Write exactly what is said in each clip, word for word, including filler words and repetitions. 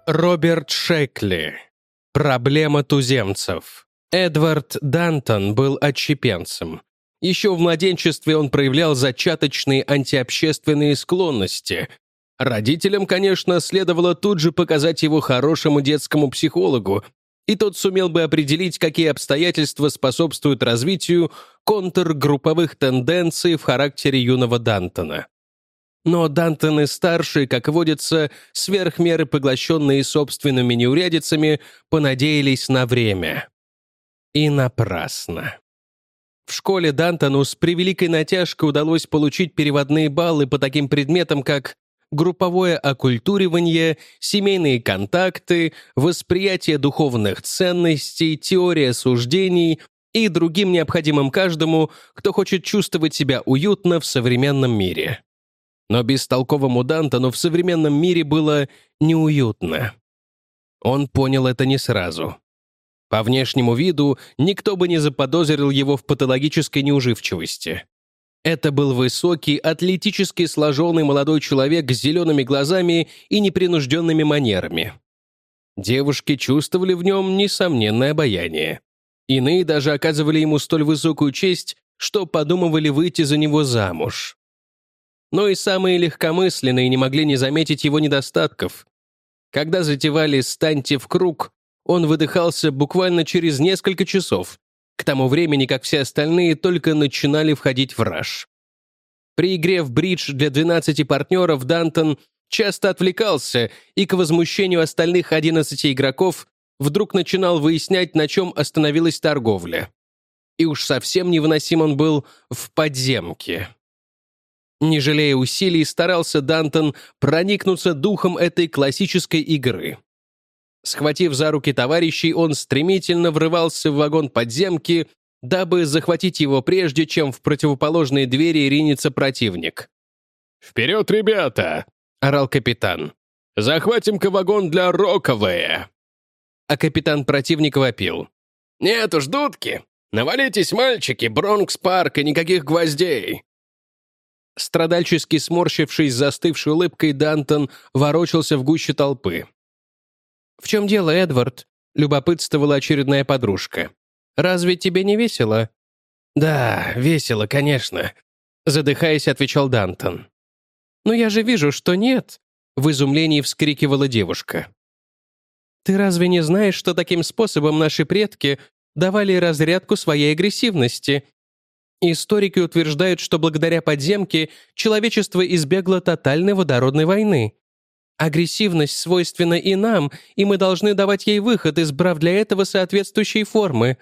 Роберт Шекли. Проблема туземцев. Эдвард Дантон был отщепенцем. Еще в младенчестве он проявлял зачаточные антиобщественные склонности. Родителям, конечно, следовало тут же показать его хорошему детскому психологу, и тот сумел бы определить, какие обстоятельства способствуют развитию контргрупповых тенденций в характере юного Дантона. Но Дантоны-старшие, как водится, сверх меры поглощенные собственными неурядицами, понадеялись на время. И напрасно. В школе Дантону с превеликой натяжкой удалось получить переводные баллы по таким предметам, как групповое оккультуривание, семейные контакты, восприятие духовных ценностей, теория суждений и другим необходимым каждому, кто хочет чувствовать себя уютно в современном мире. Но бестолковому Дантону в современном мире было неуютно. Он понял это не сразу. По внешнему виду никто бы не заподозрил его в патологической неуживчивости. Это был высокий, атлетически сложенный молодой человек с зелеными глазами и непринужденными манерами. Девушки чувствовали в нем несомненное обаяние. Иные даже оказывали ему столь высокую честь, что подумывали выйти за него замуж. Но и самые легкомысленные не могли не заметить его недостатков. Когда затевали «станьте в круг», он выдыхался буквально через несколько часов, к тому времени, как все остальные только начинали входить в раж. При игре в бридж для двенадцати партнеров Дантон часто отвлекался и к возмущению остальных одиннадцати игроков вдруг начинал выяснять, на чем остановилась торговля. И уж совсем невыносим он был в подземке. Не жалея усилий, старался Дантон проникнуться духом этой классической игры. Схватив за руки товарищей, он стремительно врывался в вагон подземки, дабы захватить его прежде, чем в противоположные двери ринется противник. «Вперед, ребята!» — орал капитан. «Захватим-ка вагон для Роковая!» А капитан противника вопил. «Нет уж, дудки! Навалитесь, мальчики, Бронкс-парк и никаких гвоздей!» Страдальчески сморщившись застывшей улыбкой, Дантон ворочался в гуще толпы. «В чем дело, Эдвард?» — любопытствовала очередная подружка. «Разве тебе не весело?» «Да, весело, конечно», — задыхаясь, отвечал Дантон. «Но я же вижу, что нет», — в изумлении вскрикивала девушка. «Ты разве не знаешь, что таким способом наши предки давали разрядку своей агрессивности? Историки утверждают, что благодаря подземке человечество избегло тотальной водородной войны. Агрессивность свойственна и нам, и мы должны давать ей выход, избрав для этого соответствующие формы».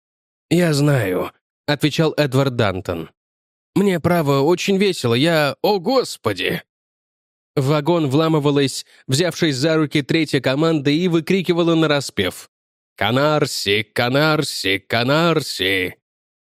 «Я знаю», — отвечал Эдвард Дантон. «Мне, право, очень весело, я... О, Господи!» В вагон вламывалась, взявшись за руки, третья команда и выкрикивала нараспев: «Канарси, Канарси, Канарси!»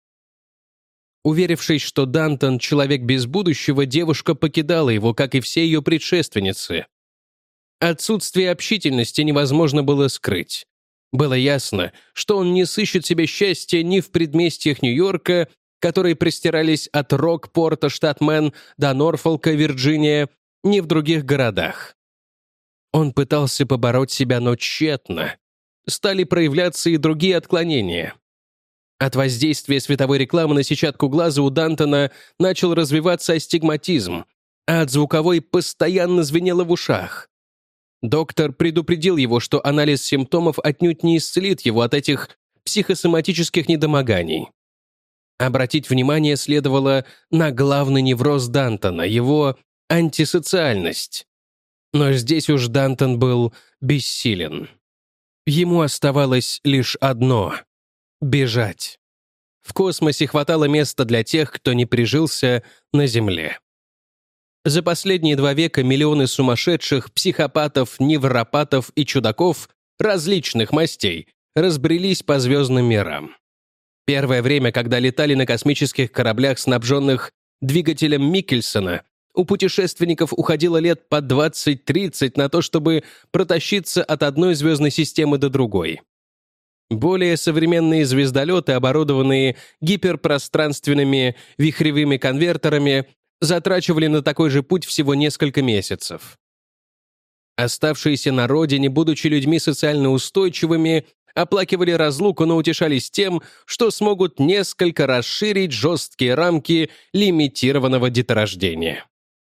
Уверившись, что Дантон — человек без будущего, девушка покидала его, как и все ее предшественницы. Отсутствие общительности невозможно было скрыть. Было ясно, что он не сыщет себе счастья ни в предместьях Нью-Йорка, которые простирались от Рок-порта, штат Мэн, до Норфолка, Вирджиния, ни в других городах. Он пытался побороть себя, но тщетно. Стали проявляться и другие отклонения. От воздействия световой рекламы на сетчатку глаза у Дантона начал развиваться астигматизм, а от звуковой постоянно звенело в ушах. Доктор предупредил его, что анализ симптомов отнюдь не исцелит его от этих психосоматических недомоганий. Обратить внимание следовало на главный невроз Дантона, его антисоциальность. Но здесь уж Дантон был бессилен. Ему оставалось лишь одно — бежать. В космосе хватало места для тех, кто не прижился на Земле. За последние два века миллионы сумасшедших, психопатов, невропатов и чудаков различных мастей разбрелись по звездным мирам. Первое время, когда летали на космических кораблях, снабженных двигателем Микельсона, у путешественников уходило лет по двадцать-тридцать на то, чтобы протащиться от одной звездной системы до другой. Более современные звездолеты, оборудованные гиперпространственными вихревыми конвертерами, затрачивали на такой же путь всего несколько месяцев. Оставшиеся на родине, будучи людьми социально устойчивыми, оплакивали разлуку, но утешались тем, что смогут несколько расширить жесткие рамки лимитированного деторождения.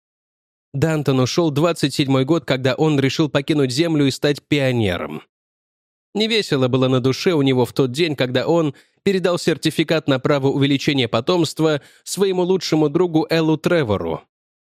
Дантон ушел двадцать седьмой год, когда он решил покинуть Землю и стать пионером. Невесело было на душе у него в тот день, когда он передал сертификат на право увеличения потомства своему лучшему другу Эллу Тревору.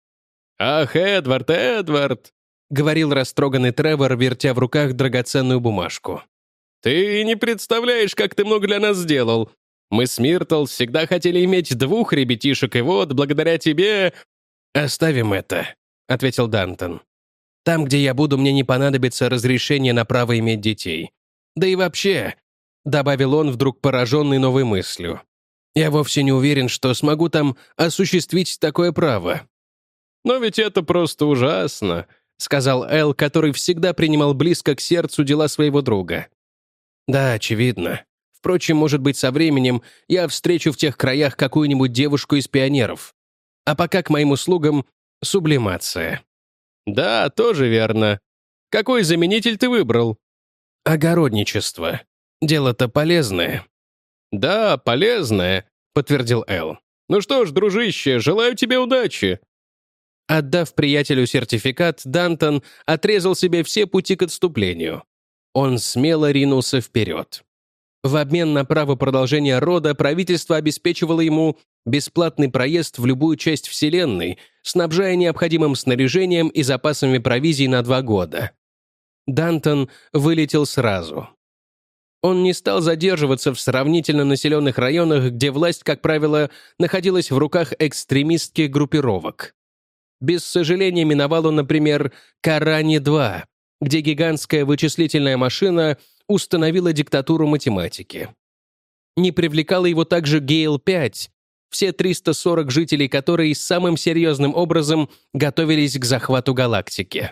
«Ах, Эдвард, Эдвард!» — говорил растроганный Тревор, вертя в руках драгоценную бумажку. «Ты не представляешь, как ты много для нас сделал. Мы с Миртл всегда хотели иметь двух ребятишек, и вот, благодаря тебе...» «Оставим это», — ответил Дантон. «Там, где я буду, мне не понадобится разрешение на право иметь детей. Да и вообще», — добавил он, вдруг пораженный новой мыслью, «я вовсе не уверен, что смогу там осуществить такое право». «Но ведь это просто ужасно», — сказал Эл, который всегда принимал близко к сердцу дела своего друга. «Да, очевидно. Впрочем, может быть, со временем я встречу в тех краях какую-нибудь девушку из пионеров. А пока к моим услугам сублимация». «Да, тоже верно. Какой заменитель ты выбрал?» «Огородничество. Дело-то полезное». «Да, полезное», — подтвердил Эл. «Ну что ж, дружище, желаю тебе удачи». Отдав приятелю сертификат, Дантон отрезал себе все пути к отступлению. Он смело ринулся вперед. В обмен на право продолжения рода правительство обеспечивало ему бесплатный проезд в любую часть Вселенной, снабжая необходимым снаряжением и запасами провизии на два года. Дантон вылетел сразу. Он не стал задерживаться в сравнительно населенных районах, где власть, как правило, находилась в руках экстремистских группировок. Без сожаления миновал он, например, Карани-два, где гигантская вычислительная машина установила диктатуру математики. Не привлекала его также Гейл-пять, все триста сорок жителей которой самым серьезным образом готовились к захвату галактики.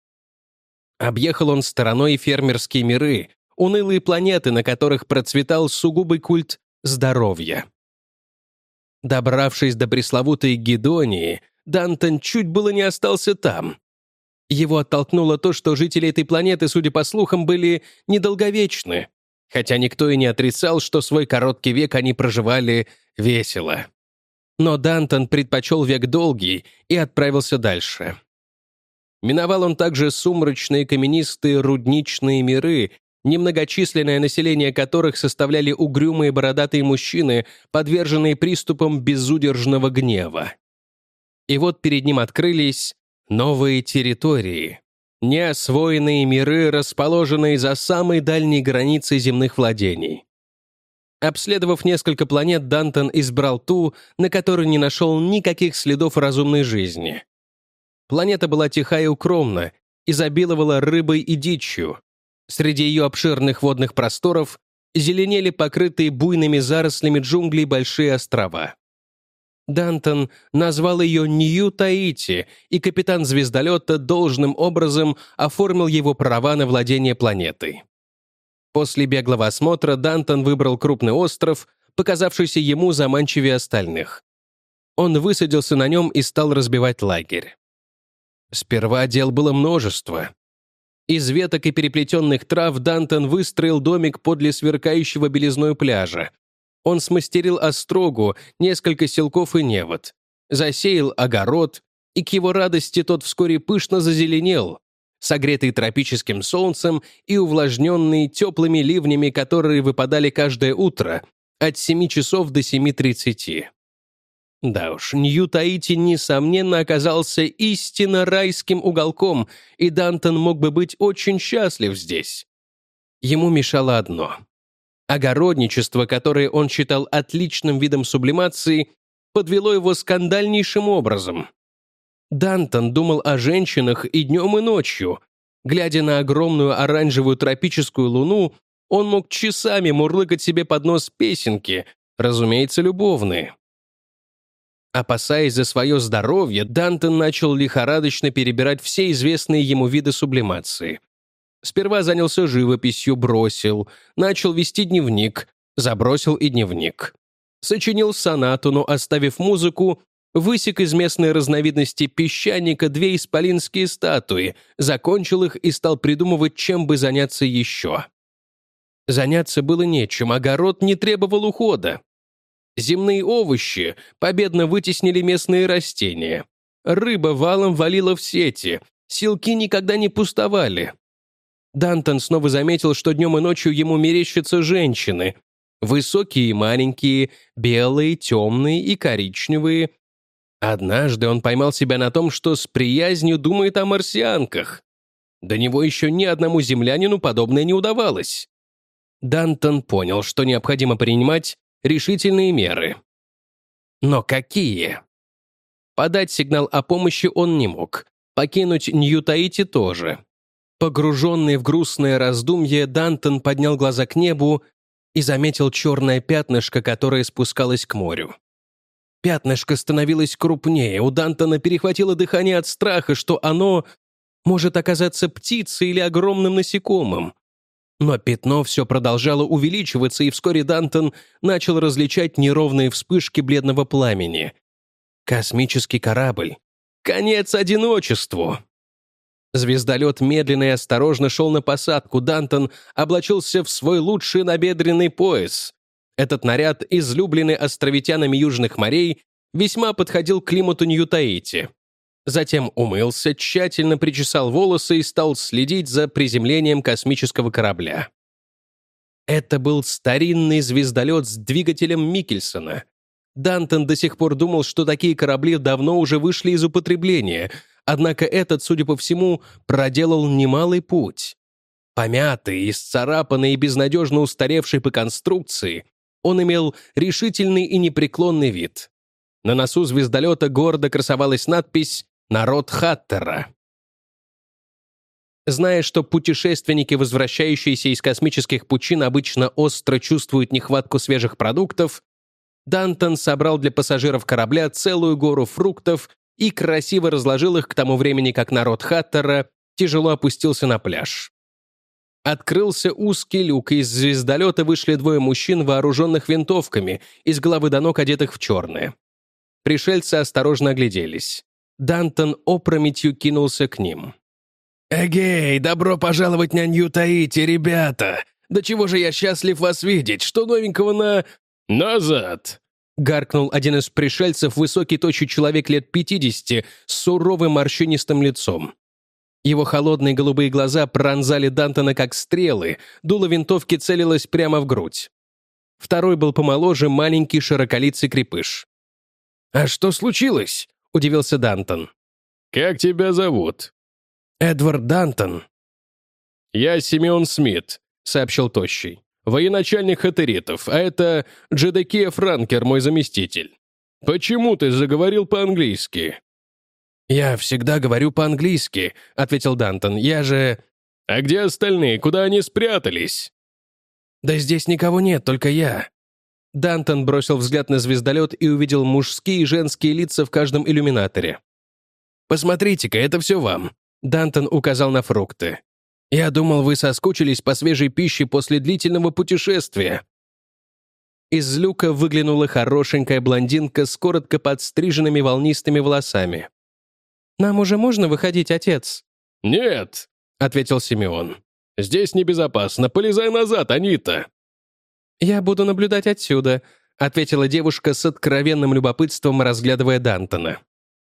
Объехал он стороной фермерские миры, унылые планеты, на которых процветал сугубый культ здоровья. Добравшись до пресловутой Гедонии, Дантон чуть было не остался там. Его оттолкнуло то, что жители этой планеты, судя по слухам, были недолговечны, хотя никто и не отрицал, что свой короткий век они проживали весело. Но Дантон предпочел век долгий и отправился дальше. Миновал он также сумрачные каменистые рудничные миры, немногочисленное население которых составляли угрюмые бородатые мужчины, подверженные приступам безудержного гнева. И вот перед ним открылись новые территории, неосвоенные миры, расположенные за самой дальней границей земных владений. Обследовав несколько планет, Дантон избрал ту, на которой не нашел никаких следов разумной жизни. Планета была тиха и укромна, изобиловала рыбой и дичью. Среди ее обширных водных просторов зеленели покрытые буйными зарослями джунглей большие острова. Дантон назвал ее Нью-Таити, и капитан звездолета должным образом оформил его права на владение планетой. После беглого осмотра Дантон выбрал крупный остров, показавшийся ему заманчивее остальных. Он высадился на нем и стал разбивать лагерь. Сперва дел было множество. Из веток и переплетенных трав Дантон выстроил домик подле сверкающего белизной пляжа. Он смастерил острогу, несколько селков и невод, засеял огород, и к его радости тот вскоре пышно зазеленел, согретый тропическим солнцем и увлажненный теплыми ливнями, которые выпадали каждое утро от семи часов до семи тридцати. Да уж, Нью-Таити, несомненно, оказался истинно райским уголком, и Дантон мог бы быть очень счастлив здесь. Ему мешало одно. Огородничество, которое он считал отличным видом сублимации, подвело его скандальнейшим образом. Дантон думал о женщинах и днем, и ночью. Глядя на огромную оранжевую тропическую луну, он мог часами мурлыкать себе под нос песенки, разумеется, любовные. Опасаясь за свое здоровье, Дантон начал лихорадочно перебирать все известные ему виды сублимации. Сперва занялся живописью, бросил, начал вести дневник, забросил и дневник. Сочинил сонату, но, оставив музыку, высек из местной разновидности песчаника две исполинские статуи, закончил их и стал придумывать, чем бы заняться еще. Заняться было нечем, огород не требовал ухода. Земные овощи победно вытеснили местные растения. Рыба валом валила в сети, силки никогда не пустовали. Дантон снова заметил, что днем и ночью ему мерещатся женщины. Высокие и маленькие, белые, темные и коричневые. Однажды он поймал себя на том, что с приязнью думает о марсианках. До него еще ни одному землянину подобное не удавалось. Дантон понял, что необходимо принимать решительные меры. Но какие? Подать сигнал о помощи он не мог. Покинуть Нью-Таити тоже. Погруженный в грустное раздумье, Дантон поднял глаза к небу и заметил черное пятнышко, которое спускалось к морю. Пятнышко становилось крупнее, у Дантона перехватило дыхание от страха, что оно может оказаться птицей или огромным насекомым. Но пятно все продолжало увеличиваться, и вскоре Дантон начал различать неровные вспышки бледного пламени. Космический корабль. Конец одиночеству! Звездолет медленно и осторожно шел на посадку. Дантон облачился в свой лучший набедренный пояс. Этот наряд, излюбленный островитянами южных морей, весьма подходил к климату Нью-Таити. Затем умылся, тщательно причесал волосы и стал следить за приземлением космического корабля. Это был старинный звездолет с двигателем Микельсона. Дантон до сих пор думал, что такие корабли давно уже вышли из употребления, однако этот, судя по всему, проделал немалый путь. Помятый, исцарапанный и безнадежно устаревший по конструкции, он имел решительный и непреклонный вид. На носу звездолета гордо красовалась надпись «Народ Хаттера». Зная, что путешественники, возвращающиеся из космических пучин, обычно остро чувствуют нехватку свежих продуктов, Дантон собрал для пассажиров корабля целую гору фруктов и красиво разложил их к тому времени, как народ Хаттера тяжело опустился на пляж. Открылся узкий люк, и из звездолета вышли двое мужчин, вооруженных винтовками, из головы до ног одетых в черное. Пришельцы осторожно огляделись. Дантон опрометью кинулся к ним. «Эгей, добро пожаловать на Нью-Таити, ребята! Да чего же я счастлив вас видеть! Что новенького на... назад!» Гаркнул один из пришельцев, высокий тощий человек лет пятидесяти, с суровым морщинистым лицом. Его холодные голубые глаза пронзали Дантона как стрелы, дуло винтовки целилось прямо в грудь. Второй был помоложе, маленький широколицый крепыш. «А что случилось?» — удивился Дантон. «Как тебя зовут?» «Эдвард Дантон». «Я Симеон Смит», — сообщил Тощий. «Военачальник хаттеритов, а это Джедекия Франкер, мой заместитель. Почему ты заговорил по-английски?» «Я всегда говорю по-английски», — ответил Дантон. «Я же...» «А где остальные? Куда они спрятались?» «Да здесь никого нет, только я». Дантон бросил взгляд на звездолет и увидел мужские и женские лица в каждом иллюминаторе. «Посмотрите-ка, это все вам», — Дантон указал на фрукты. «Я думал, вы соскучились по свежей пище после длительного путешествия». Из люка выглянула хорошенькая блондинка с коротко подстриженными волнистыми волосами. «Нам уже можно выходить, отец?» «Нет», — ответил Симеон. «Здесь небезопасно. Полезай назад, Анита». «Я буду наблюдать отсюда», — ответила девушка с откровенным любопытством, разглядывая Дантона.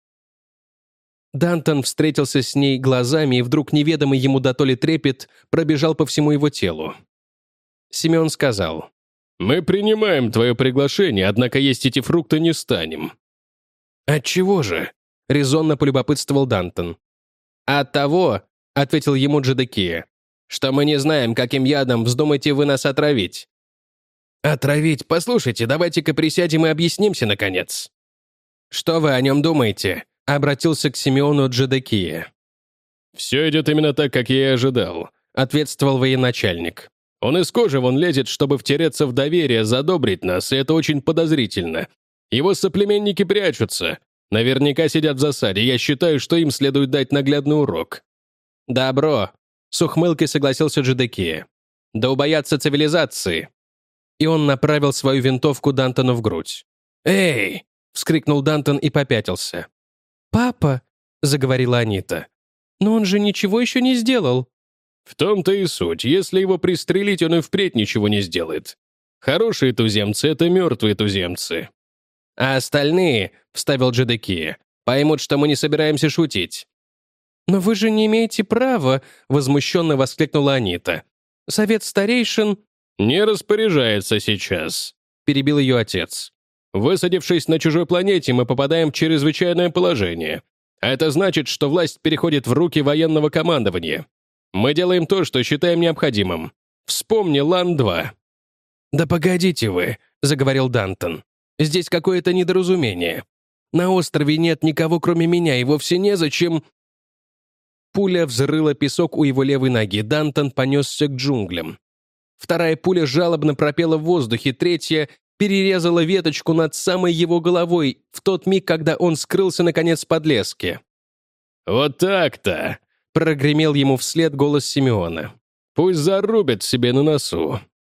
Дантон встретился с ней глазами, и вдруг неведомый ему дотоле трепет пробежал по всему его телу. Симеон сказал: «Мы принимаем твое приглашение, однако есть эти фрукты не станем». «Отчего же?» — резонно полюбопытствовал Дантон. «От того», — ответил ему Джедекия, «что мы не знаем, каким ядом вздумаете вы нас отравить». «Отравить? Послушайте, давайте-ка присядем и объяснимся, наконец». «Что вы о нем думаете?» — обратился к Симеону Джедекия. «Все идет именно так, как я и ожидал», — ответствовал военачальник. «Он из кожи вон лезет, чтобы втереться в доверие, задобрить нас, и это очень подозрительно. Его соплеменники прячутся. Наверняка сидят в засаде. Я считаю, что им следует дать наглядный урок». «Добро», — с ухмылкой согласился Джедекия. «Да убоятся цивилизации». И он направил свою винтовку Дантону в грудь. «Эй!» — вскрикнул Дантон и попятился. «Папа», — заговорила Анита, — «но он же ничего еще не сделал». «В том-то и суть. Если его пристрелить, он и впредь ничего не сделает. Хорошие туземцы — это мертвые туземцы». «А остальные», — вставил Джедекия, — «поймут, что мы не собираемся шутить». «Но вы же не имеете права», — возмущенно воскликнула Анита. «Совет старейшин...» «Не распоряжается сейчас», — перебил ее отец. «Высадившись на чужой планете, мы попадаем в чрезвычайное положение. А это значит, что власть переходит в руки военного командования. Мы делаем то, что считаем необходимым. Вспомни Лан-два». «Да погодите вы», — заговорил Дантон. «Здесь какое-то недоразумение. На острове нет никого, кроме меня, и вовсе незачем...» Пуля взрыла песок у его левой ноги, Дантон понесся к джунглям. Вторая пуля жалобно пропела в воздухе, третья перерезала веточку над самой его головой в тот миг, когда он скрылся, наконец, в подлеске. «Вот так-то!» — прогремел ему вслед голос Симеона. «Пусть зарубят себе на носу».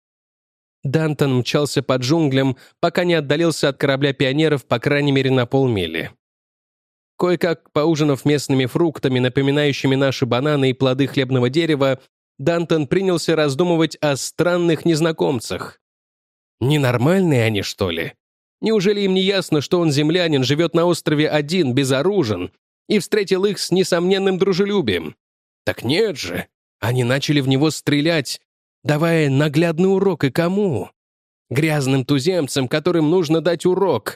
Дантон мчался по джунглям, пока не отдалился от корабля пионеров, по крайней мере, на полмили. Кое-как поужинав местными фруктами, напоминающими наши бананы и плоды хлебного дерева, Дантон принялся раздумывать о странных незнакомцах. Ненормальные они, что ли? Неужели им не ясно, что он землянин, живет на острове один, безоружен, и встретил их с несомненным дружелюбием? Так нет же, они начали в него стрелять, давая наглядный урок, и кому? Грязным туземцам, которым нужно дать урок.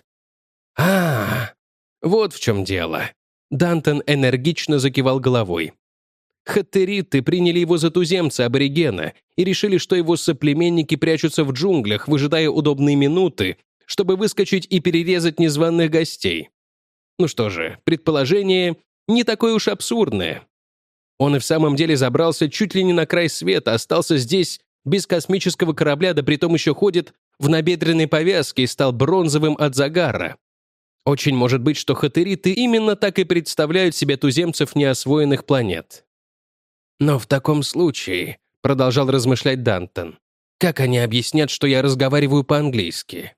А, вот в чем дело. Дантон энергично закивал головой. Хаттериты приняли его за туземца-аборигена и решили, что его соплеменники прячутся в джунглях, выжидая удобные минуты, чтобы выскочить и перерезать незваных гостей. Ну что же, предположение не такое уж абсурдное. Он и в самом деле забрался чуть ли не на край света, остался здесь без космического корабля, да притом еще ходит в набедренной повязке и стал бронзовым от загара. Очень может быть, что хаттериты именно так и представляют себе туземцев неосвоенных планет. «Но в таком случае», — продолжал размышлять Дантон, «как они объяснят, что я разговариваю по-английски?»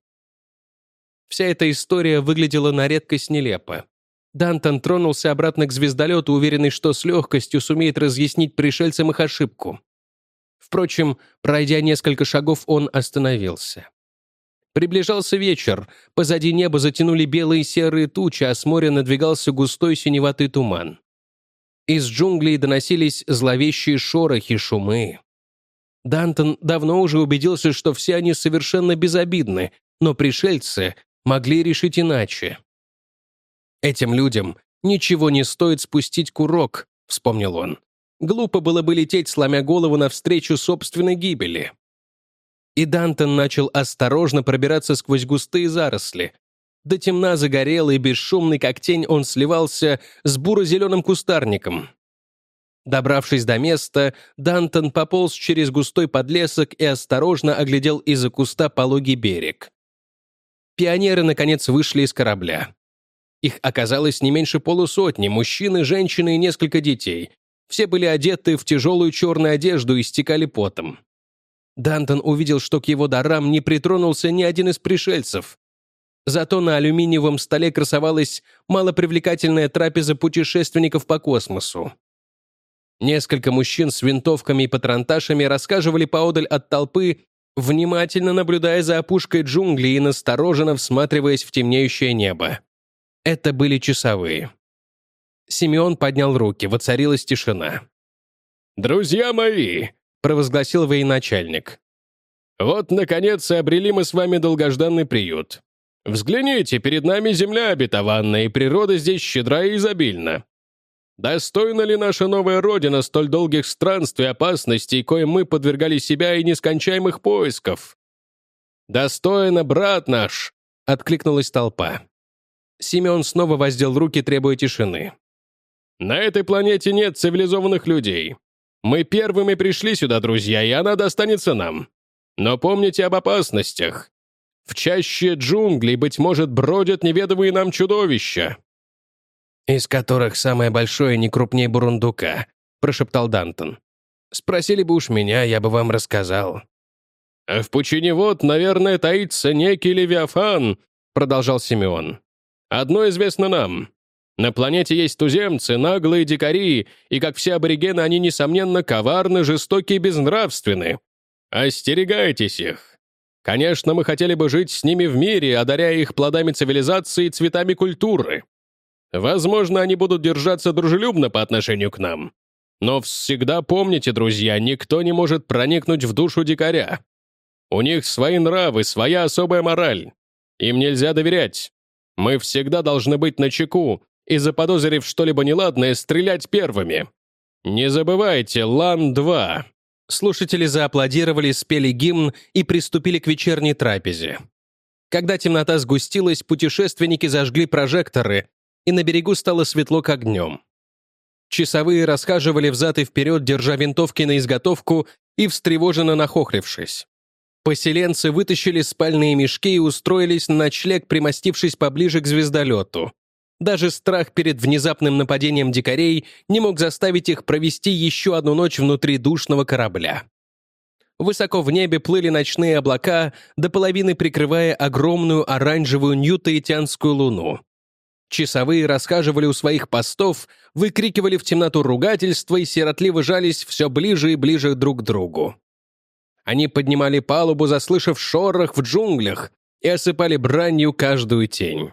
Вся эта история выглядела на редкость нелепо. Дантон тронулся обратно к звездолету, уверенный, что с легкостью сумеет разъяснить пришельцам их ошибку. Впрочем, пройдя несколько шагов, он остановился. Приближался вечер, позади неба затянули белые и серые тучи, а с моря надвигался густой синеватый туман. Из джунглей доносились зловещие шорохи, шумы. Дантон давно уже убедился, что все они совершенно безобидны, но пришельцы могли решить иначе. «Этим людям ничего не стоит спустить курок», — вспомнил он. «Глупо было бы лететь, сломя голову навстречу собственной гибели». И Дантон начал осторожно пробираться сквозь густые заросли. До темна загорелый, бесшумный, как тень, он сливался с буро-зеленым кустарником. Добравшись до места, Дантон пополз через густой подлесок и осторожно оглядел из-за куста пологий берег. Пионеры, наконец, вышли из корабля. Их оказалось не меньше полусотни, мужчины, женщины и несколько детей. Все были одеты в тяжелую черную одежду и стекали потом. Дантон увидел, что к его дарам не притронулся ни один из пришельцев. Зато на алюминиевом столе красовалась малопривлекательная трапеза путешественников по космосу. Несколько мужчин с винтовками и патронташами рассказывали поодаль от толпы, внимательно наблюдая за опушкой джунглей и настороженно всматриваясь в темнеющее небо. Это были часовые. Симеон поднял руки, воцарилась тишина. «Друзья мои!» — провозгласил военачальник. «Вот, наконец, и обрели мы с вами долгожданный приют. Взгляните, перед нами земля обетованная, и природа здесь щедра и изобильна. Достойна ли наша новая родина столь долгих странствий и опасностей, коим мы подвергали себя и нескончаемых поисков?» «Достойно, брат наш!» — откликнулась толпа. Симеон снова воздел руки, требуя тишины. «На этой планете нет цивилизованных людей. Мы первыми пришли сюда, друзья, и она достанется нам. Но помните об опасностях. В чаще джунглей, быть может, бродят неведомые нам чудовища». «Из которых самое большое не крупнее бурундука», — прошептал Дантон. «Спросили бы уж меня, я бы вам рассказал». «А в пучине вод, наверное, таится некий Левиафан», — продолжал Симеон. Одно известно нам. На планете есть туземцы, наглые дикари, и, как все аборигены, они, несомненно, коварны, жестоки и безнравственны. Остерегайтесь их. Конечно, мы хотели бы жить с ними в мире, одаряя их плодами цивилизации и цветами культуры. Возможно, они будут держаться дружелюбно по отношению к нам. Но всегда помните, друзья, никто не может проникнуть в душу дикаря. У них свои нравы, своя особая мораль. Им нельзя доверять. Мы всегда должны быть начеку и, заподозрив что-либо неладное, стрелять первыми. Не забывайте, Лан два. Слушатели зааплодировали, спели гимн и приступили к вечерней трапезе. Когда темнота сгустилась, путешественники зажгли прожекторы, и на берегу стало светло, как днем. Часовые расхаживали взад и вперед, держа винтовки на изготовку и встревоженно нахохлившись. Поселенцы вытащили спальные мешки и устроились на ночлег, примостившись поближе к звездолету. Даже страх перед внезапным нападением дикарей не мог заставить их провести еще одну ночь внутри душного корабля. Высоко в небе плыли ночные облака, до половины прикрывая огромную оранжевую ньютаитянскую луну. Часовые расхаживали у своих постов, выкрикивали в темноту ругательства и сиротливо жались все ближе и ближе друг к другу. Они поднимали палубу, заслышав шорох в джунглях, и осыпали бранью каждую тень.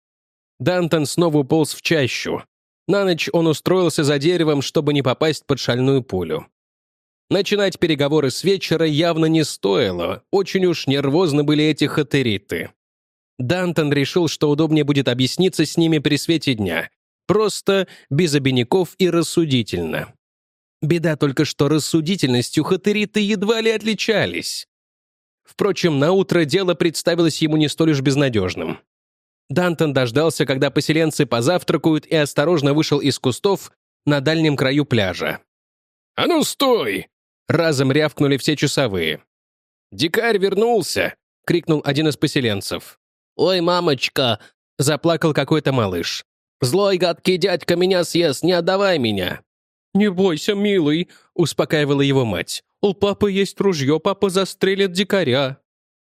Дантон снова уполз в чащу. На ночь он устроился за деревом, чтобы не попасть под шальную пулю. Начинать переговоры с вечера явно не стоило, очень уж нервозны были эти хатериты. Дантон решил, что удобнее будет объясниться с ними при свете дня. Просто, без обиняков и рассудительно. Беда только, что рассудительностью хатериты едва ли отличались. Впрочем, наутро дело представилось ему не столь уж безнадежным. Дантон дождался, когда поселенцы позавтракают, и осторожно вышел из кустов на дальнем краю пляжа. «А ну, стой!» — разом рявкнули все часовые. «Дикарь вернулся!» — крикнул один из поселенцев. «Ой, мамочка!» — заплакал какой-то малыш. «Злой гадкий дядька меня съест, не отдавай меня!» «Не бойся, милый!» — успокаивала его мать. «У папы есть ружье, папа застрелит дикаря!»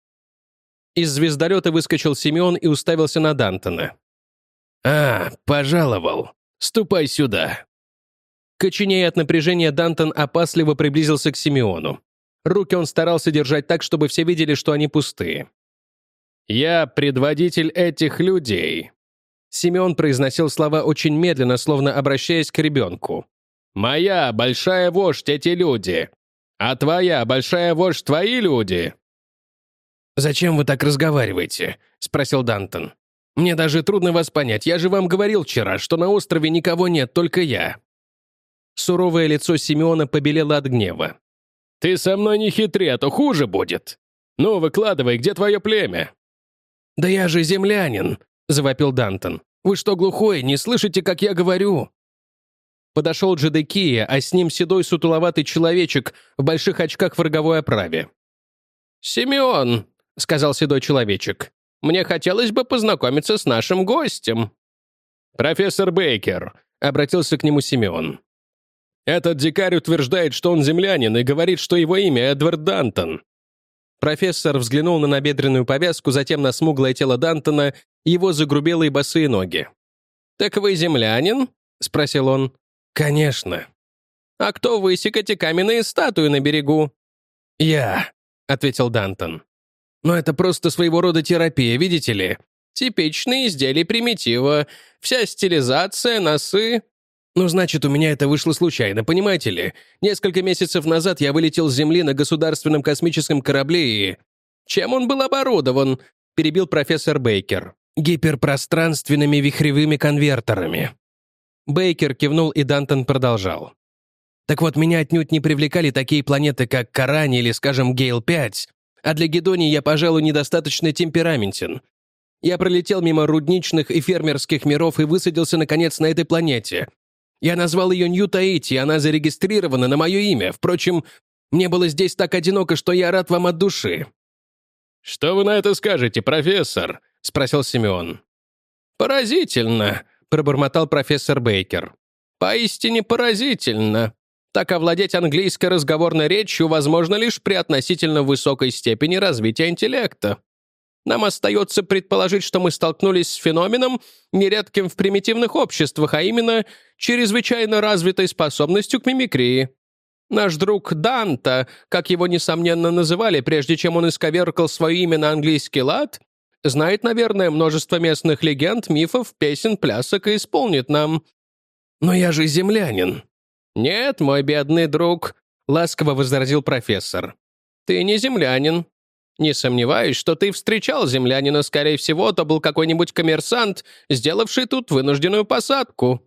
Из звездолета выскочил Симеон и уставился на Дантона. «А, пожаловал. Ступай сюда». Коченея от напряжения, Дантон опасливо приблизился к Симеону. Руки он старался держать так, чтобы все видели, что они пустые. «Я предводитель этих людей». Симеон произносил слова очень медленно, словно обращаясь к ребенку. «Моя большая вождь эти люди, а твоя большая вождь твои люди». «Зачем вы так разговариваете?» — спросил Дантон. «Мне даже трудно вас понять. Я же вам говорил вчера, что на острове никого нет, только я». Суровое лицо Симеона побелело от гнева. «Ты со мной не хитри, а то хуже будет. Ну, выкладывай, где твое племя?» «Да я же землянин», — завопил Дантон. «Вы что, глухой, не слышите, как я говорю?» Подошел Джедекия, а с ним седой сутуловатый человечек в больших очках в роговой оправе. «Симеон», — сказал седой человечек, — «мне хотелось бы познакомиться с нашим гостем». «Профессор Бейкер», — обратился к нему Симеон. «Этот дикарь утверждает, что он землянин, и говорит, что его имя Эдвард Дантон». Профессор взглянул на набедренную повязку, затем на смуглое тело Дантона, его загрубелые босые ноги. «Так вы землянин?» — спросил он. «Конечно». «А кто высек эти каменные статуи на берегу?» «Я», — ответил Дантон. «Но это просто своего рода терапия, видите ли?» «Типичные изделия примитива. Вся стилизация, носы...» «Ну, значит, у меня это вышло случайно, понимаете ли? Несколько месяцев назад я вылетел с Земли на государственном космическом корабле и...» «Чем он был оборудован?» — перебил профессор Бейкер. «Гиперпространственными вихревыми конвертерами». Бейкер кивнул, и Дантон продолжал. «Так вот, меня отнюдь не привлекали такие планеты, как Карани или, скажем, Гейл пять, а для Гедонии я, пожалуй, недостаточно темпераментен. Я пролетел мимо рудничных и фермерских миров и высадился, наконец, на этой планете. Я назвал ее Нью-Таити, она зарегистрирована на мое имя. Впрочем, мне было здесь так одиноко, что я рад вам от души». «Что вы на это скажете, профессор?» — спросил Симеон. «Поразительно», — пробормотал профессор Бейкер. «Поистине поразительно. Так овладеть английской разговорной речью возможно лишь при относительно высокой степени развития интеллекта». Нам остается предположить, что мы столкнулись с феноменом, нередким в примитивных обществах, а именно чрезвычайно развитой способностью к мимикрии. Наш друг Данта, как его, несомненно, называли, прежде чем он исковеркал свое имя на английский лад, знает, наверное, множество местных легенд, мифов, песен, плясок и исполнит нам. «Но я же землянин». «Нет, мой бедный друг», — ласково возразил профессор. «Ты не землянин. Не сомневаюсь, что ты встречал землянина, скорее всего, то был какой-нибудь коммерсант, сделавший тут вынужденную посадку».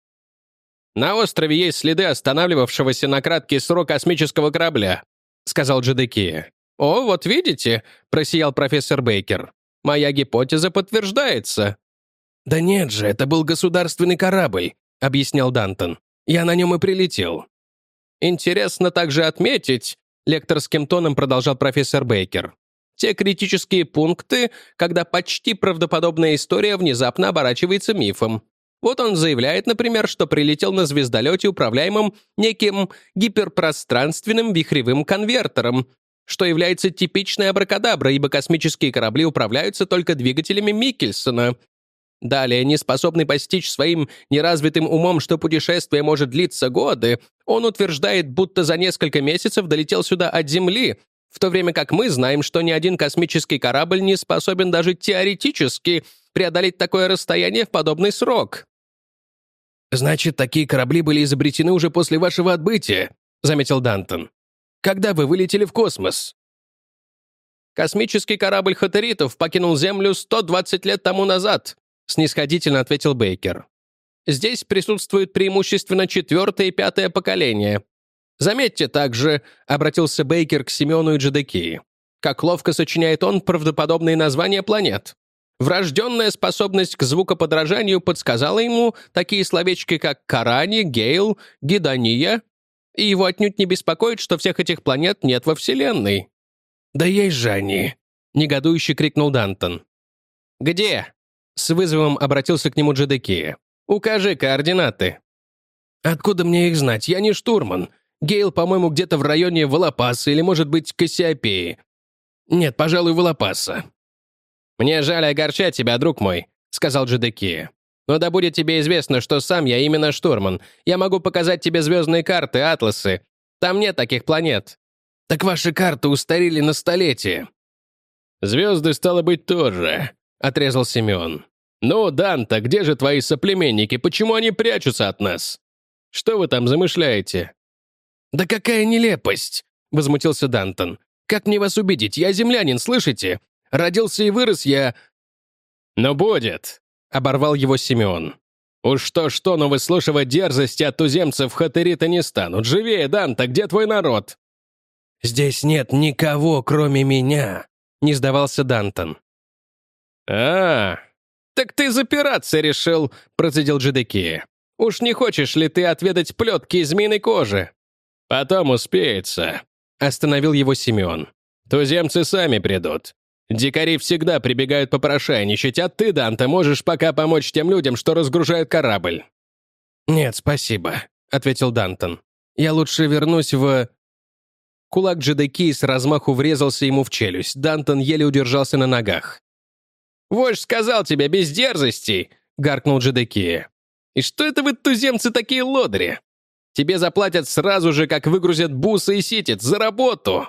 «На острове есть следы останавливавшегося на краткий срок космического корабля», — сказал Джедекия. «О, вот видите», — просиял профессор Бейкер. «Моя гипотеза подтверждается». «Да нет же, это был государственный корабль», — объяснял Дантон. «Я на нем и прилетел». «Интересно также отметить», — лекторским тоном продолжал профессор Бейкер, «те критические пункты, когда почти правдоподобная история внезапно оборачивается мифом. Вот он заявляет, например, что прилетел на звездолете, управляемом неким гиперпространственным вихревым конвертером, что является типичной абракадаброй, ибо космические корабли управляются только двигателями Микельсона. Далее, неспособный постичь своим неразвитым умом, что путешествие может длиться годы, он утверждает, будто за несколько месяцев долетел сюда от Земли, в то время как мы знаем, что ни один космический корабль не способен даже теоретически преодолеть такое расстояние в подобный срок». «Значит, такие корабли были изобретены уже после вашего отбытия», — заметил Дантон. «Когда вы вылетели в космос?» «Космический корабль Хаттеритов покинул Землю сто двадцать лет тому назад», — снисходительно ответил Бейкер. «Здесь присутствует преимущественно четвертое и пятое поколение. Заметьте также», — обратился Бейкер к Симеону и Джедекии, «как ловко сочиняет он правдоподобные названия планет. Врожденная способность к звукоподражанию подсказала ему такие словечки, как Карани, Гейл, Гидония, и его отнюдь не беспокоит, что всех этих планет нет во Вселенной». «Да есть же они!» — негодующе крикнул Дантон. «Где?» — с вызовом обратился к нему Джедекия. «Укажи координаты». «Откуда мне их знать? Я не штурман. Гейл, по-моему, где-то в районе Волопаса или, может быть, Кассиопеи. Нет, пожалуй, Волопаса». «Мне жаль огорчать тебя, друг мой», — сказал Джедекия. «Но да будет тебе известно, что сам я именно штурман. Я могу показать тебе звездные карты, атласы. Там нет таких планет». «Так ваши карты устарели на столетие». «Звезды, стало быть, тоже», — отрезал Симеон. «Ну, Данта, где же твои соплеменники? Почему они прячутся от нас? Что вы там замышляете?» «Да какая нелепость!» — возмутился Дантон. «Как мне вас убедить? Я землянин, слышите? Родился и вырос я...» «Но будет», — оборвал его Симеон. «Уж что-что, но выслушивать дерзости от туземцев Хаттерита не станут. Живее, Данта, где твой народ?» «Здесь нет никого, кроме меня», — не сдавался Дантон. «А, так ты запираться решил», — процедил Джедекия. «Уж не хочешь ли ты отведать плетки из змеиной кожи?» «Потом успеется», — остановил его Симеон. «Туземцы сами придут. Дикари всегда прибегают попрошайничать, а ты, Данте, можешь пока помочь тем людям, что разгружают корабль». «Нет, спасибо», — ответил Дантон. «Я лучше вернусь в...» Кулак Джедекии с размаху врезался ему в челюсть. Дантон еле удержался на ногах. «Вождь сказал тебе без дерзостей!» — гаркнул Джедекия. «И что это вы, туземцы, такие лодыри? Тебе заплатят сразу же, как выгрузят бусы и ситец, за работу!»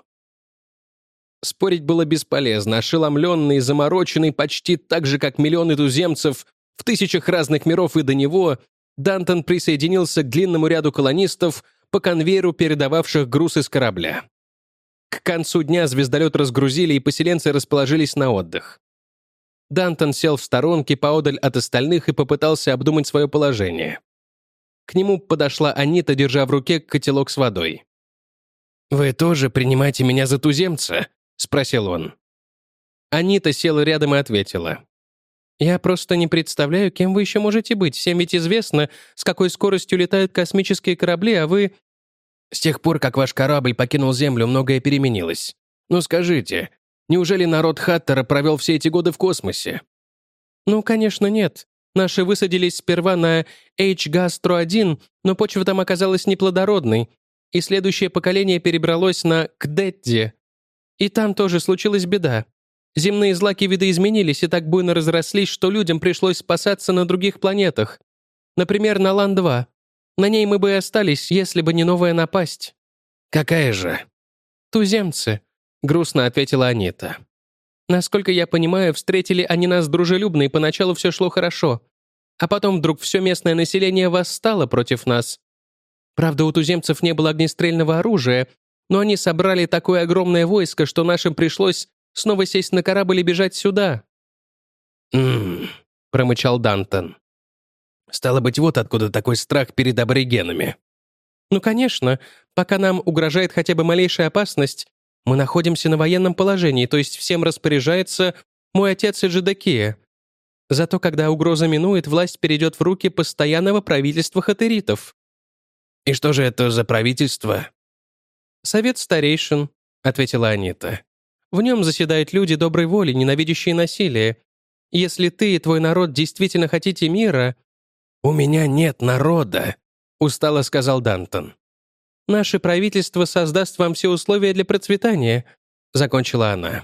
Спорить было бесполезно. Ошеломленный и замороченный почти так же, как миллионы туземцев в тысячах разных миров и до него, Дантон присоединился к длинному ряду колонистов по конвейеру, передававших груз из корабля. К концу дня звездолет разгрузили, и поселенцы расположились на отдых. Дантон сел в сторонке поодаль от остальных и попытался обдумать свое положение. К нему подошла Анита, держа в руке котелок с водой. «Вы тоже принимаете меня за туземца?» — спросил он. Анита села рядом и ответила. «Я просто не представляю, кем вы еще можете быть. Всем ведь известно, с какой скоростью летают космические корабли, а вы...» «С тех пор, как ваш корабль покинул Землю, многое переменилось. Ну скажите, неужели народ Хаттера провел все эти годы в космосе?» «Ну, конечно, нет. Наши высадились сперва на H-Gastro один, но почва там оказалась неплодородной, и следующее поколение перебралось на Кдетти. И там тоже случилась беда. Земные злаки видоизменились и так буйно разрослись, что людям пришлось спасаться на других планетах. Например, на Лан-два. На ней мы бы и остались, если бы не новая напасть». «Какая же?» «Туземцы», — грустно ответила Анита. «Насколько я понимаю, встретили они нас дружелюбно, и поначалу все шло хорошо. А потом вдруг все местное население восстало против нас. Правда, у туземцев не было огнестрельного оружия, но они собрали такое огромное войско, что нашим пришлось снова сесть на корабль и бежать сюда». «М-м-м», промычал Дантон. «Стало быть, вот откуда такой страх перед аборигенами». «Ну, конечно, пока нам угрожает хотя бы малейшая опасность, мы находимся на военном положении, то есть всем распоряжается мой отец и Джедекия. Зато когда угроза минует, власть перейдет в руки постоянного правительства хатыритов». «И что же это за правительство?» «Совет старейшин», — ответила Анита. «В нем заседают люди доброй воли, ненавидящие насилие. Если ты и твой народ действительно хотите мира...» «У меня нет народа», — устало сказал Дантон. «Наше правительство создаст вам все условия для процветания», — закончила она.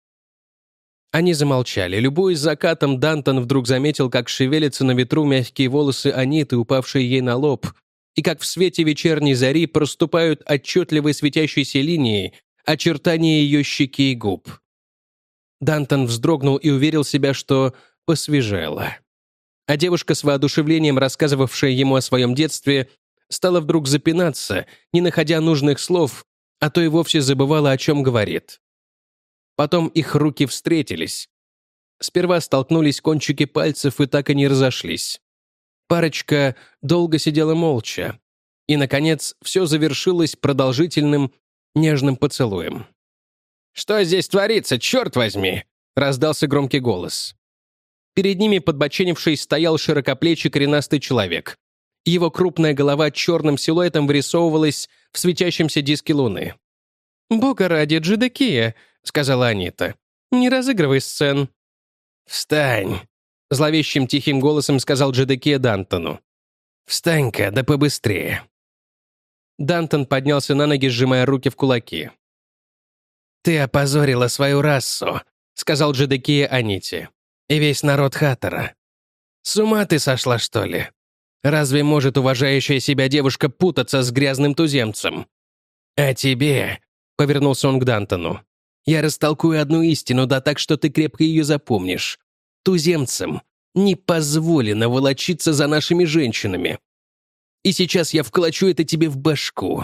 Они замолчали. Любуясь закатом, Дантон вдруг заметил, как шевелятся на ветру мягкие волосы Аниты, упавшие ей на лоб, и как в свете вечерней зари проступают отчетливые светящиеся линии, очертания ее щеки и губ. Дантон вздрогнул и уверил себя, что посвежело. А девушка, с воодушевлением рассказывавшая ему о своем детстве, стала вдруг запинаться, не находя нужных слов, а то и вовсе забывала, о чем говорит. Потом их руки встретились. Сперва столкнулись кончики пальцев и так и не разошлись. Парочка долго сидела молча. И, наконец, все завершилось продолжительным, нежным поцелуем. «Что здесь творится, черт возьми?» — раздался громкий голос. Перед ними, подбоченившись, стоял широкоплечий коренастый человек. Его крупная голова черным силуэтом вырисовывалась в светящемся диске луны. «Бога ради, Джедекия», — сказала Анита. «Не разыгрывай сцен». «Встань», — зловещим тихим голосом сказал Джедекия Дантону. «Встань-ка, да побыстрее». Дантон поднялся на ноги, сжимая руки в кулаки. «Ты опозорила свою расу», — сказал Джедекия Аните. «И весь народ Хаттера. С ума ты сошла, что ли? Разве может уважающая себя девушка путаться с грязным туземцем? А тебе, — повернулся он к Дантону, — я растолкую одну истину, да так, что ты крепко ее запомнишь. Туземцам не позволено волочиться за нашими женщинами. И сейчас я вколочу это тебе в башку».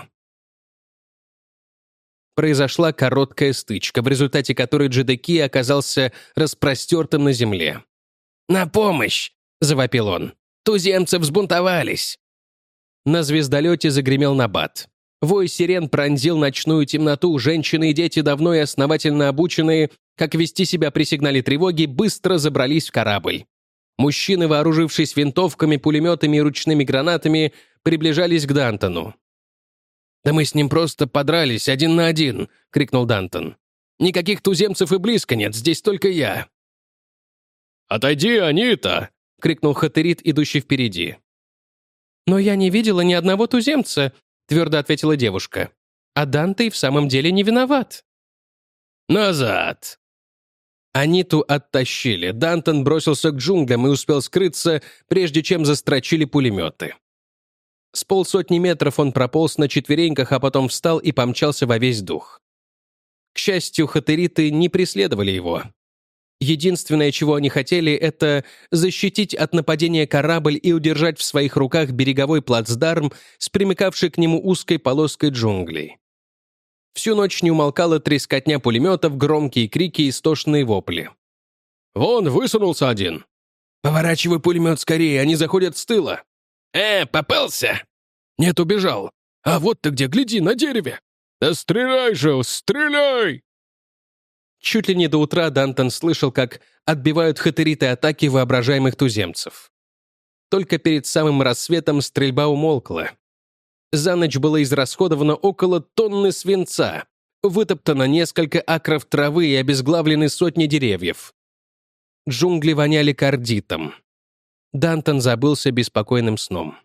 Произошла короткая стычка, в результате которой Джедекия оказался распростертым на земле. «На помощь!» — завопил он. «Туземцы взбунтовались!» На звездолете загремел набат. Вой сирен пронзил ночную темноту, женщины и дети, давно и основательно обученные, как вести себя при сигнале тревоги, быстро забрались в корабль. Мужчины, вооружившись винтовками, пулеметами и ручными гранатами, приближались к Дантону. «Да мы с ним просто подрались один на один!» — крикнул Дантон. «Никаких туземцев и близко нет, здесь только я!» «Отойди, Анита!» — крикнул хатырит, идущий впереди. «Но я не видела ни одного туземца», — твердо ответила девушка. «А Данте и в самом деле не виноват». «Назад!» Аниту оттащили. Дантон бросился к джунглям и успел скрыться, прежде чем застрочили пулеметы. С полсотни метров он прополз на четвереньках, а потом встал и помчался во весь дух. К счастью, хатыриты не преследовали его. Единственное, чего они хотели, это защитить от нападения корабль и удержать в своих руках береговой плацдарм с примыкавшей к нему узкой полоской джунглей. Всю ночь не умолкала трескотня пулеметов, громкие крики и истошные вопли. «Вон, высунулся один!» «Поворачивай пулемет скорее, они заходят с тыла!» «Э, попался!» «Нет, убежал! А вот ты где, гляди, на дереве!» «Да стреляй же, стреляй!» Чуть ли не до утра Дантон слышал, как отбивают хатыриты атаки воображаемых туземцев. Только перед самым рассветом стрельба умолкла. За ночь было израсходовано около тонны свинца, вытоптано несколько акров травы и обезглавлены сотни деревьев. Джунгли воняли кардитом. Дантон забылся беспокойным сном.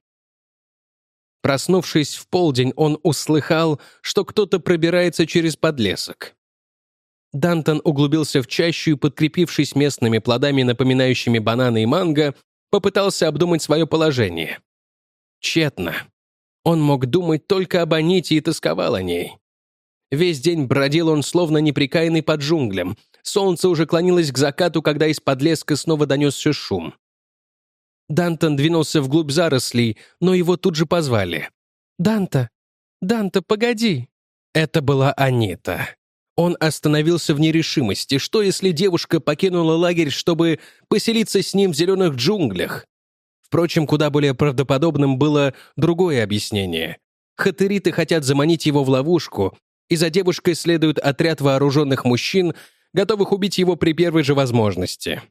Проснувшись в полдень, он услыхал, что кто-то пробирается через подлесок. Дантон углубился в чащу и, подкрепившись местными плодами, напоминающими бананы и манго, попытался обдумать свое положение. Тщетно. Он мог думать только об Аните и тосковал о ней. Весь день бродил он, словно неприкаянный под джунглям. Солнце уже клонилось к закату, когда из-под леска снова донесся шум. Дантон двинулся вглубь зарослей, но его тут же позвали. «Данто! Данто, погоди!» Это была Анита. Он остановился в нерешимости. Что, если девушка покинула лагерь, чтобы поселиться с ним в зеленых джунглях? Впрочем, куда более правдоподобным было другое объяснение. Хаттериты хотят заманить его в ловушку, и за девушкой следует отряд вооруженных мужчин, готовых убить его при первой же возможности.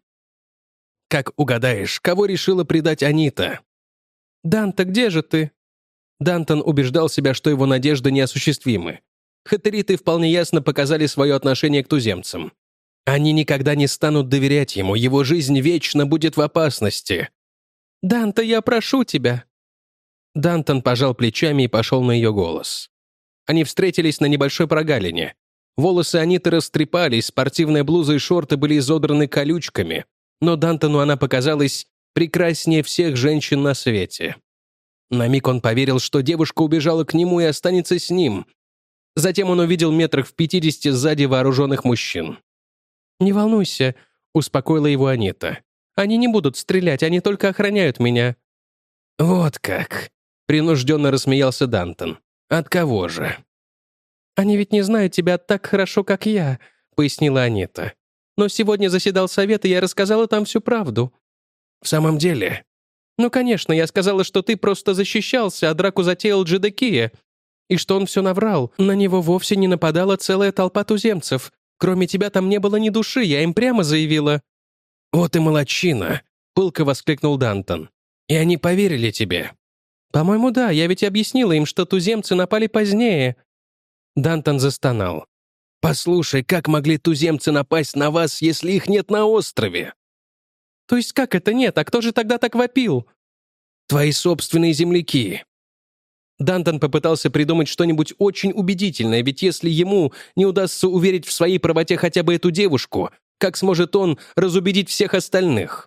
Как угадаешь, кого решила предать Анита? «Данто, где же ты?» Дантон убеждал себя, что его надежды неосуществимы. Хаттериты вполне ясно показали свое отношение к туземцам. Они никогда не станут доверять ему, его жизнь вечно будет в опасности. «Данто, я прошу тебя!» Дантон пожал плечами и пошел на ее голос. Они встретились на небольшой прогалине. Волосы Аниты растрепались, спортивная блуза и шорты были изодраны колючками, но Дантону она показалась прекраснее всех женщин на свете. На миг он поверил, что девушка убежала к нему и останется с ним. Затем он увидел метрах в пятидесяти сзади вооруженных мужчин. «Не волнуйся», — успокоила его Анита. «Они не будут стрелять, они только охраняют меня». «Вот как», — принужденно рассмеялся Дантон. «От кого же?» «Они ведь не знают тебя так хорошо, как я», — пояснила Анита. «Но сегодня заседал совет, и я рассказала там всю правду». «В самом деле?» «Ну, конечно, я сказала, что ты просто защищался, а драку затеял Джедекия, и что он все наврал. На него вовсе не нападала целая толпа туземцев. Кроме тебя там не было ни души, я им прямо заявила». «Вот и молодчина», — пылко воскликнул Дантон. «И они поверили тебе?» «По-моему, да, я ведь объяснила им, что туземцы напали позднее». Дантон застонал. «Послушай, как могли туземцы напасть на вас, если их нет на острове?» «То есть как это нет? А кто же тогда так вопил?» «Твои собственные земляки». Дантон попытался придумать что-нибудь очень убедительное, ведь если ему не удастся уверить в своей правоте хотя бы эту девушку, как сможет он разубедить всех остальных?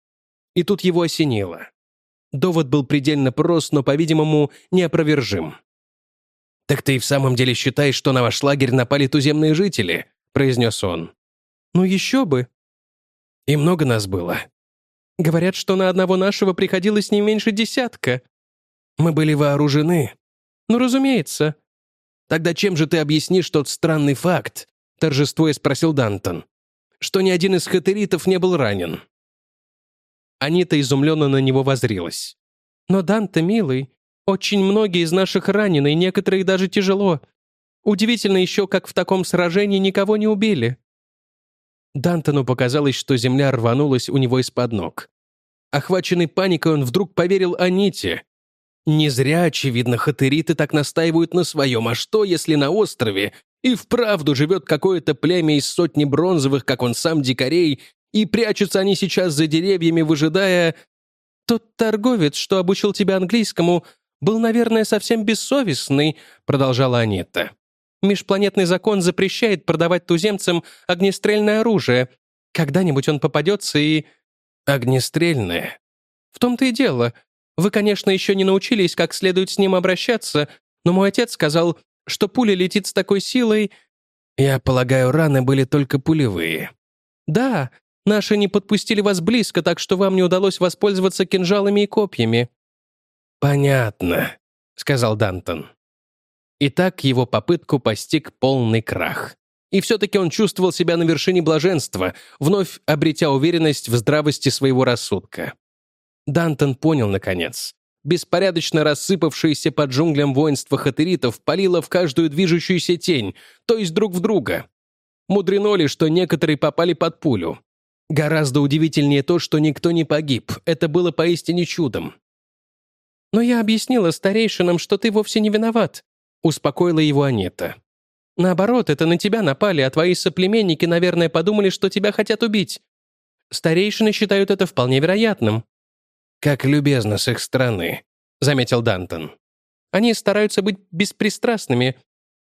И тут его осенило. Довод был предельно прост, но, по-видимому, неопровержим. «Так ты и в самом деле считаешь, что на ваш лагерь напали туземные жители?» — произнес он. «Ну еще бы». «И много нас было?» «Говорят, что на одного нашего приходилось не меньше десятка». «Мы были вооружены?» «Ну, разумеется». «Тогда чем же ты объяснишь тот странный факт?» — торжествуя спросил Дантон. «Что ни один из хаттеритов не был ранен». Анита изумленно на него воззрилась. «Но, Данте, милый, очень многие из наших ранены, и некоторые даже тяжело. Удивительно еще, как в таком сражении никого не убили». Дантону показалось, что земля рванулась у него из-под ног. Охваченный паникой, он вдруг поверил Аните. Не зря, очевидно, хаттериты так настаивают на своем, а что, если на острове и вправду живет какое-то племя из сотни бронзовых, как он сам, дикарей, и прячутся они сейчас за деревьями, выжидая... «Тот торговец, что обучил тебя английскому, был, наверное, совсем бессовестный», — продолжала Анита. «Межпланетный закон запрещает продавать туземцам огнестрельное оружие. Когда-нибудь он попадется и...» «Огнестрельное?» «В том-то и дело. Вы, конечно, еще не научились, как следует с ним обращаться, но мой отец сказал, что пуля летит с такой силой...» «Я полагаю, раны были только пулевые». «Да, наши не подпустили вас близко, так что вам не удалось воспользоваться кинжалами и копьями». «Понятно», — сказал Дантон. Итак, его попытку постиг полный крах. И все-таки он чувствовал себя на вершине блаженства, вновь обретя уверенность в здравости своего рассудка. Дантон понял, наконец. Беспорядочно рассыпавшееся под джунглям воинство хаттеритов палило в каждую движущуюся тень, то есть друг в друга. Мудрено ли, что некоторые попали под пулю? Гораздо удивительнее то, что никто не погиб. Это было поистине чудом. «Но я объяснила старейшинам, что ты вовсе не виноват», — успокоила его Анита. «Наоборот, это на тебя напали, а твои соплеменники, наверное, подумали, что тебя хотят убить. Старейшины считают это вполне вероятным». «Как любезно с их стороны», — заметил Дантон. «Они стараются быть беспристрастными.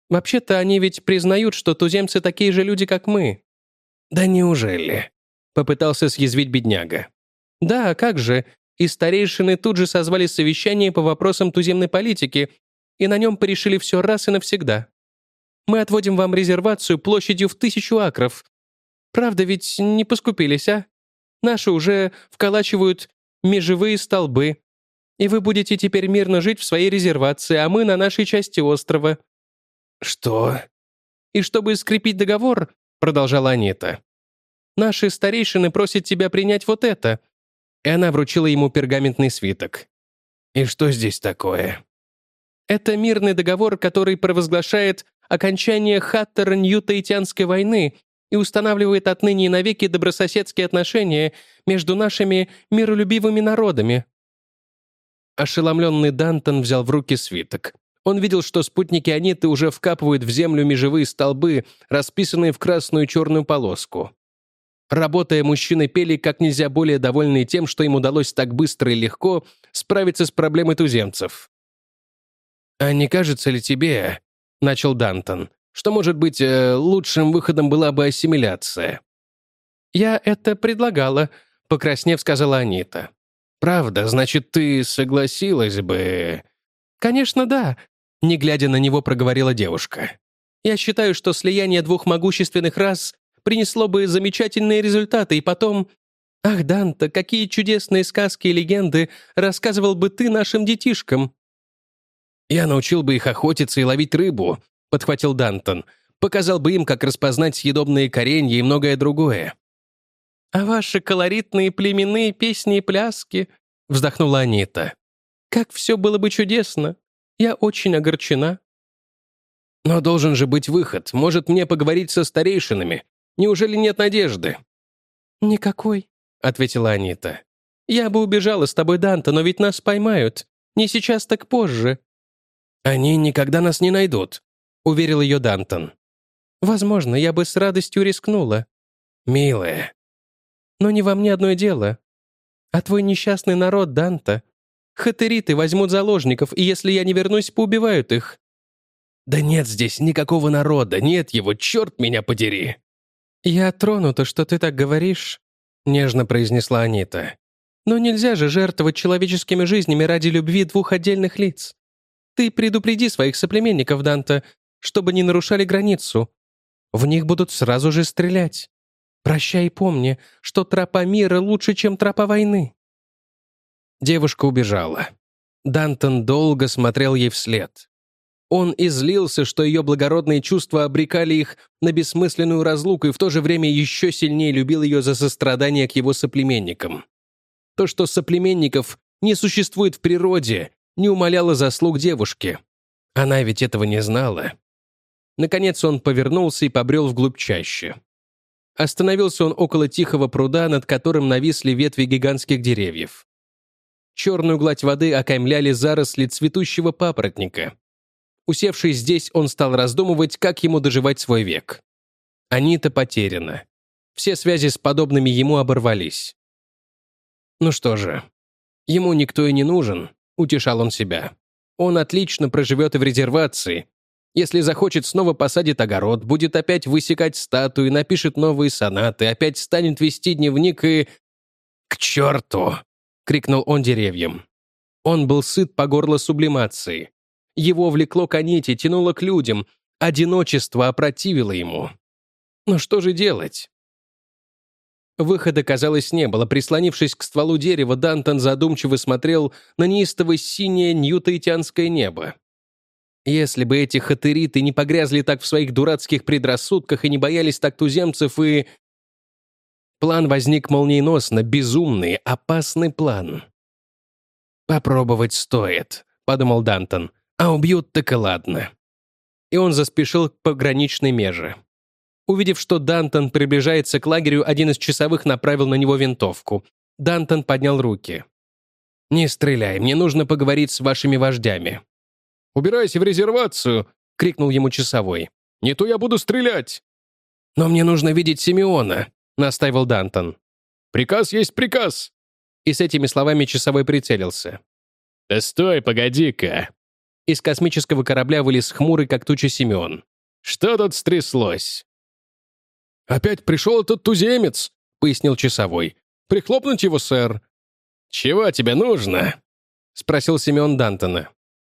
Вообще-то они ведь признают, что туземцы такие же люди, как мы». «Да неужели?» — попытался съязвить бедняга. «Да, как же. И старейшины тут же созвали совещание по вопросам туземной политики, и на нем порешили все раз и навсегда. Мы отводим вам резервацию площадью в тысячу акров. Правда ведь не поскупились, а? Наши уже вколачивают межевые столбы. И вы будете теперь мирно жить в своей резервации, а мы на нашей части острова». «Что?» «И чтобы скрепить договор», — продолжала Анита, «наши старейшины просят тебя принять вот это». И она вручила ему пергаментный свиток. «И что здесь такое?» «Это мирный договор, который провозглашает окончание Хаттер-Нью-Таитянской войны и устанавливает отныне и навеки добрососедские отношения между нашими миролюбивыми народами». Ошеломленный Дантон взял в руки свиток. Он видел, что спутники Аниты уже вкапывают в землю межевые столбы, расписанные в красную и черную полоску. Работая, мужчины пели как нельзя более довольные тем, что им удалось так быстро и легко справиться с проблемой туземцев. «А не кажется ли тебе, — начал Дантон, — что, может быть, лучшим выходом была бы ассимиляция?» «Я это предлагала», — покраснев, сказала Анита. «Правда? Значит, ты согласилась бы...» «Конечно, да», — не глядя на него, проговорила девушка. «Я считаю, что слияние двух могущественных рас принесло бы замечательные результаты, и потом... Ах, Данте, какие чудесные сказки и легенды рассказывал бы ты нашим детишкам!» «Я научил бы их охотиться и ловить рыбу», — подхватил Дантон. «Показал бы им, как распознать съедобные коренья и многое другое». «А ваши колоритные племенные песни и пляски», — вздохнула Анита. «Как все было бы чудесно! Я очень огорчена». «Но должен же быть выход. Может, мне поговорить со старейшинами? Неужели нет надежды?» «Никакой», — ответила Анита. «Я бы убежала с тобой, Данте, но ведь нас поймают. Не сейчас, так позже». «Они никогда нас не найдут», — уверил ее Дантон. «Возможно, я бы с радостью рискнула». «Милая». «Но не во мне одно дело. А твой несчастный народ, Данте. Хаттериты возьмут заложников, и если я не вернусь, поубивают их». «Да нет здесь никакого народа, нет его, черт меня подери!» «Я тронута, что ты так говоришь», — нежно произнесла Анита. «Но нельзя же жертвовать человеческими жизнями ради любви двух отдельных лиц. Ты предупреди своих соплеменников, Данте, чтобы не нарушали границу. В них будут сразу же стрелять. Прощай и помни, что тропа мира лучше, чем тропа войны». Девушка убежала. Дантон долго смотрел ей вслед. Он излился, что ее благородные чувства обрекали их на бессмысленную разлуку, и в то же время еще сильнее любил ее за сострадание к его соплеменникам. То, что соплеменников не существует в природе, не умаляло заслуг девушки. Она ведь этого не знала. Наконец он повернулся и побрел вглубь чащи. Остановился он около тихого пруда, над которым нависли ветви гигантских деревьев. Черную гладь воды окаймляли заросли цветущего папоротника. Усевшись здесь, он стал раздумывать, как ему доживать свой век. Анита потеряна. Все связи с подобными ему оборвались. Ну что же, ему никто и не нужен, утешал он себя. Он отлично проживет и в резервации. Если захочет, снова посадит огород, будет опять высекать статуи, напишет новые сонаты, опять станет вести дневник и... «К черту!» — крикнул он деревьям. Он был сыт по горло сублимации. Его влекло к Аните, тянуло к людям. Одиночество опротивило ему. Но что же делать? Выхода, казалось, не было. Прислонившись к стволу дерева, Дантон задумчиво смотрел на неистово синее ньютаитянское небо. Если бы эти хаттериты не погрязли так в своих дурацких предрассудках и не боялись так туземцев и... План возник молниеносно, безумный, опасный план. «Попробовать стоит», — подумал Дантон. «А убьют, так и ладно». И он заспешил к пограничной меже. Увидев, что Дантон приближается к лагерю, один из часовых направил на него винтовку. Дантон поднял руки. «Не стреляй, мне нужно поговорить с вашими вождями». «Убирайся в резервацию!» — крикнул ему часовой. «Не то я буду стрелять!» «Но мне нужно видеть Симеона», — настаивал Дантон. «Приказ есть приказ!» И с этими словами часовой прицелился. «Да стой, погоди-ка!» Из космического корабля вылез хмурый, как туча, Симеон. «Что тут стряслось?» «Опять пришел этот туземец», — пояснил часовой. «Прихлопнуть его, сэр». «Чего тебе нужно?» — спросил Симеон Дантона.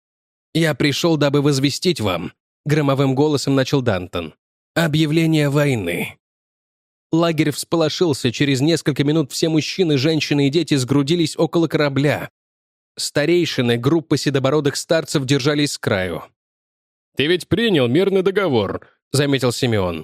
«Я пришел, дабы возвестить вам», — громовым голосом начал Дантон. «Объявление войны». Лагерь всполошился. Через несколько минут все мужчины, женщины и дети сгрудились около корабля. Старейшины, группа седобородых старцев держались с краю. «Ты ведь принял мирный договор», — заметил Симеон.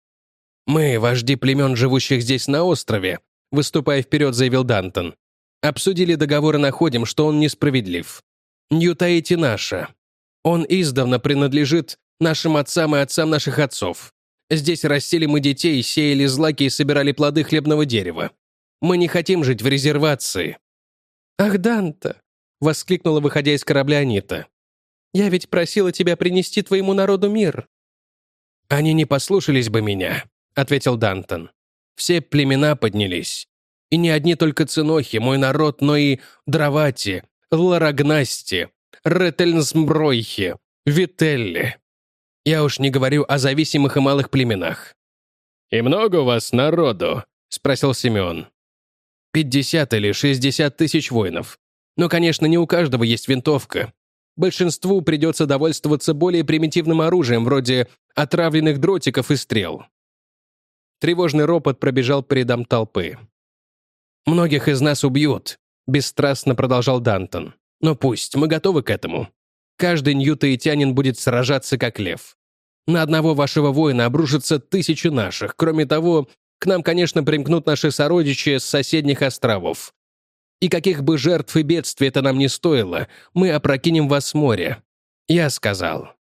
«Мы, вожди племен, живущих здесь на острове», — выступая вперед, заявил Дантон, «обсудили договор и находим, что он несправедлив. Нью-Таити наша. Он издавна принадлежит нашим отцам и отцам наших отцов. Здесь растили мы детей, сеяли злаки и собирали плоды хлебного дерева. Мы не хотим жить в резервации». «Ах, Данта!» — воскликнула, выходя из корабля, Анита. «Я ведь просила тебя принести твоему народу мир». «Они не послушались бы меня», — ответил Дантон. «Все племена поднялись. И не одни только цинохи, мой народ, но и Дравати, Ларагнасти, Ретельнсмбройхи, Вителли. Я уж не говорю о зависимых и малых племенах». «И много у вас народу?» — спросил Симеон. «Пятьдесят или шестьдесят тысяч воинов. Но, конечно, не у каждого есть винтовка. Большинству придется довольствоваться более примитивным оружием, вроде отравленных дротиков и стрел». Тревожный ропот пробежал по рядам толпы. «Многих из нас убьют», — бесстрастно продолжал Дантон. «Но пусть, мы готовы к этому. Каждый ньютаитянин будет сражаться как лев. На одного вашего воина обрушатся тысячи наших. Кроме того, к нам, конечно, примкнут наши сородичи с соседних островов. И каких бы жертв и бедствий это нам не стоило, мы опрокинем вас в море. Я сказал».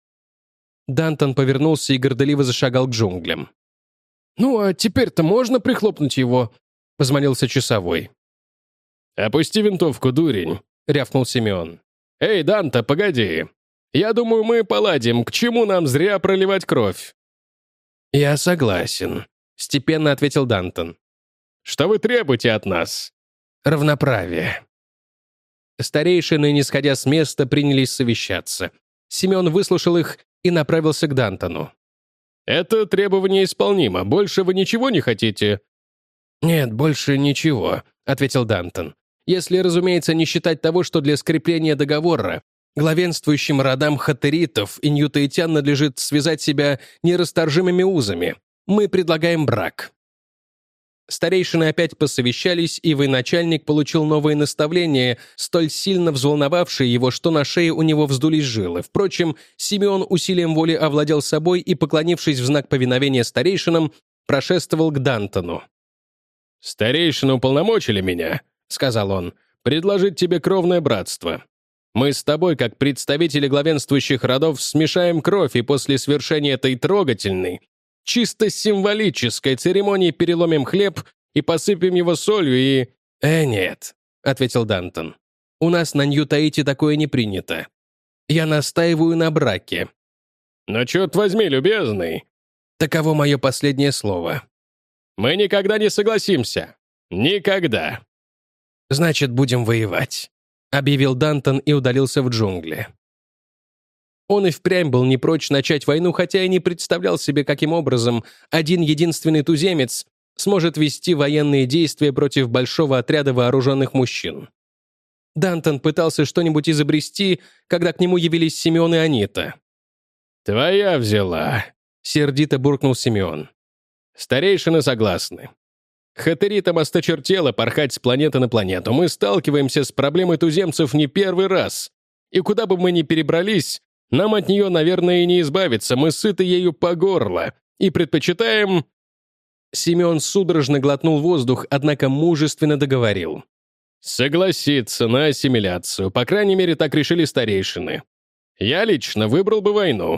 Дантон повернулся и горделиво зашагал к джунглям. «Ну, а теперь-то можно прихлопнуть его?» — взмолился часовой. «Опусти винтовку, дурень», — рявкнул Симеон. «Эй, Данта, погоди. Я думаю, мы поладим. К чему нам зря проливать кровь?» «Я согласен», — степенно ответил Дантон. «Что вы требуете от нас?» «Равноправие». Старейшины, не сходя с места, принялись совещаться. Симеон выслушал их и направился к Дантону. «Это требование исполнимо. Больше вы ничего не хотите?» «Нет, больше ничего», — ответил Дантон. «Если, разумеется, не считать того, что для скрепления договора главенствующим родам хаттеритов и ньютаитян надлежит связать себя нерасторжимыми узами. Мы предлагаем брак». Старейшины опять посовещались, и военачальник получил новые наставления, столь сильно взволновавшие его, что на шее у него вздулись жилы. Впрочем, Симеон усилием воли овладел собой и, поклонившись в знак повиновения старейшинам, прошествовал к Дантону. «Старейшины уполномочили меня», — сказал он, — «предложить тебе кровное братство. Мы с тобой, как представители главенствующих родов, смешаем кровь, и после свершения этой трогательной, чисто символической церемонии переломим хлеб и посыпем его солью и...» «Э, нет», — ответил Дантон. «У нас на Нью-Таити такое не принято. Я настаиваю на браке». «Но черт возьми, любезный!» «Таково мое последнее слово». «Мы никогда не согласимся. Никогда». «Значит, будем воевать», — объявил Дантон и удалился в джунгли. Он и впрямь был не прочь начать войну, хотя и не представлял себе, каким образом один единственный туземец сможет вести военные действия против большого отряда вооруженных мужчин. Дантон пытался что-нибудь изобрести, когда к нему явились Симеон и Анита. «Твоя взяла», — сердито буркнул Симеон. «Старейшины согласны. Хаттеритам осточертело порхать с планеты на планету. Мы сталкиваемся с проблемой туземцев не первый раз. И куда бы мы ни перебрались, нам от нее, наверное, и не избавиться. Мы сыты ею по горло и предпочитаем...» Симеон судорожно глотнул воздух, однако мужественно договорил. «Согласиться на ассимиляцию. По крайней мере, так решили старейшины. Я лично выбрал бы войну».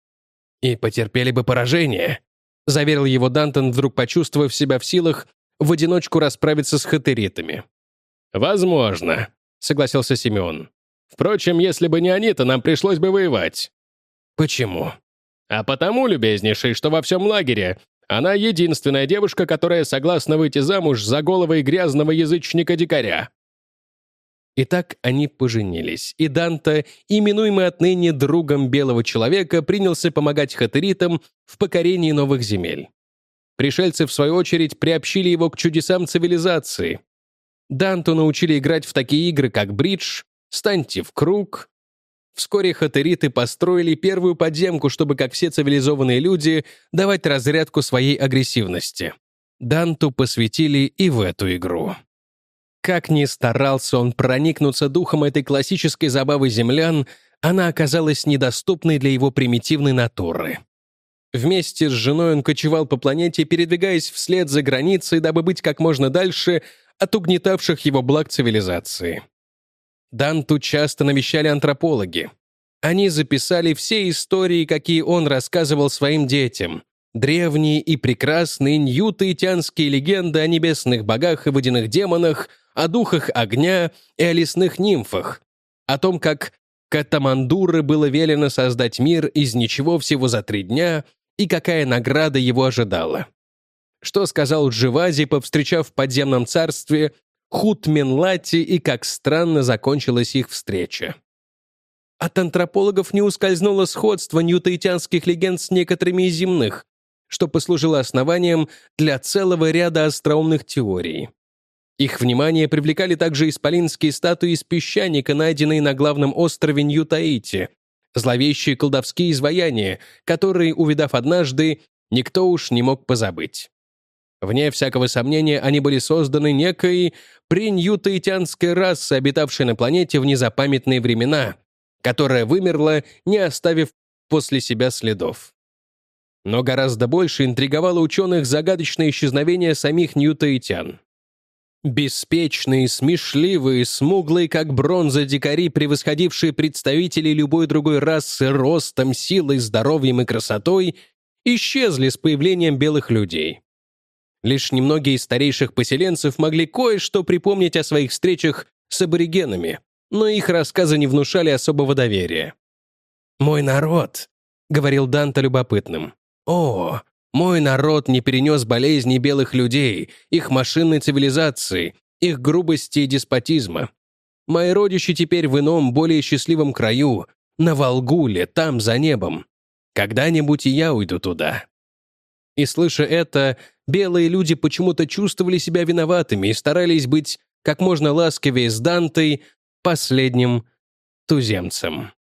«И потерпели бы поражение», — заверил его Дантон, вдруг почувствовав себя в силах в одиночку расправиться с хаттеритами. «Возможно», — согласился Симеон. «Впрочем, если бы не они, то нам пришлось бы воевать». «Почему?» «А потому, любезнейший, что во всем лагере она единственная девушка, которая согласна выйти замуж за голого и грязного язычника-дикаря». И так они поженились, и Данте, именуемый отныне другом белого человека, принялся помогать хатыритам в покорении новых земель. Пришельцы, в свою очередь, приобщили его к чудесам цивилизации. Данту научили играть в такие игры, как бридж, «Станьте в круг». Вскоре хатыриты построили первую подземку, чтобы, как все цивилизованные люди, давать разрядку своей агрессивности. Данту посвятили и в эту игру. Как ни старался он проникнуться духом этой классической забавы землян, она оказалась недоступной для его примитивной натуры. Вместе с женой он кочевал по планете, передвигаясь вслед за границей, дабы быть как можно дальше от угнетавших его благ цивилизации. Данту часто навещали антропологи. Они записали все истории, какие он рассказывал своим детям. Древние и прекрасные ньютаитянские легенды о небесных богах и водяных демонах, о духах огня и о лесных нимфах, о том, как Катамандуры было велено создать мир из ничего всего за три дня и какая награда его ожидала. Что сказал Дживази, повстречав в подземном царстве Хутменлати, и как странно закончилась их встреча. От антропологов не ускользнуло сходство ньютаитянских легенд с некоторыми из земных, что послужило основанием для целого ряда остроумных теорий. Их внимание привлекали также исполинские статуи из песчаника, найденные на главном острове Нью-Таити, зловещие колдовские изваяния, которые, увидав однажды, никто уж не мог позабыть. Вне всякого сомнения, они были созданы некой преньютаитянской расой, обитавшей на планете в незапамятные времена, которая вымерла, не оставив после себя следов. Но гораздо больше интриговало ученых загадочное исчезновение самих ньютаитян. Беспечные, смешливые, смуглые, как бронза дикари, превосходившие представителей любой другой расы ростом, силой, здоровьем и красотой, исчезли с появлением белых людей. Лишь немногие из старейших поселенцев могли кое-что припомнить о своих встречах с аборигенами, но их рассказы не внушали особого доверия. «Мой народ», — говорил Данте любопытным, — «о, мой народ не перенес болезней белых людей, их машинной цивилизации, их грубости и деспотизма. Мои родичи теперь в ином, более счастливом краю, на Волгуле, там, за небом. Когда-нибудь и я уйду туда». И, слыша это, белые люди почему-то чувствовали себя виноватыми и старались быть как можно ласковее с Дантой, последним туземцем.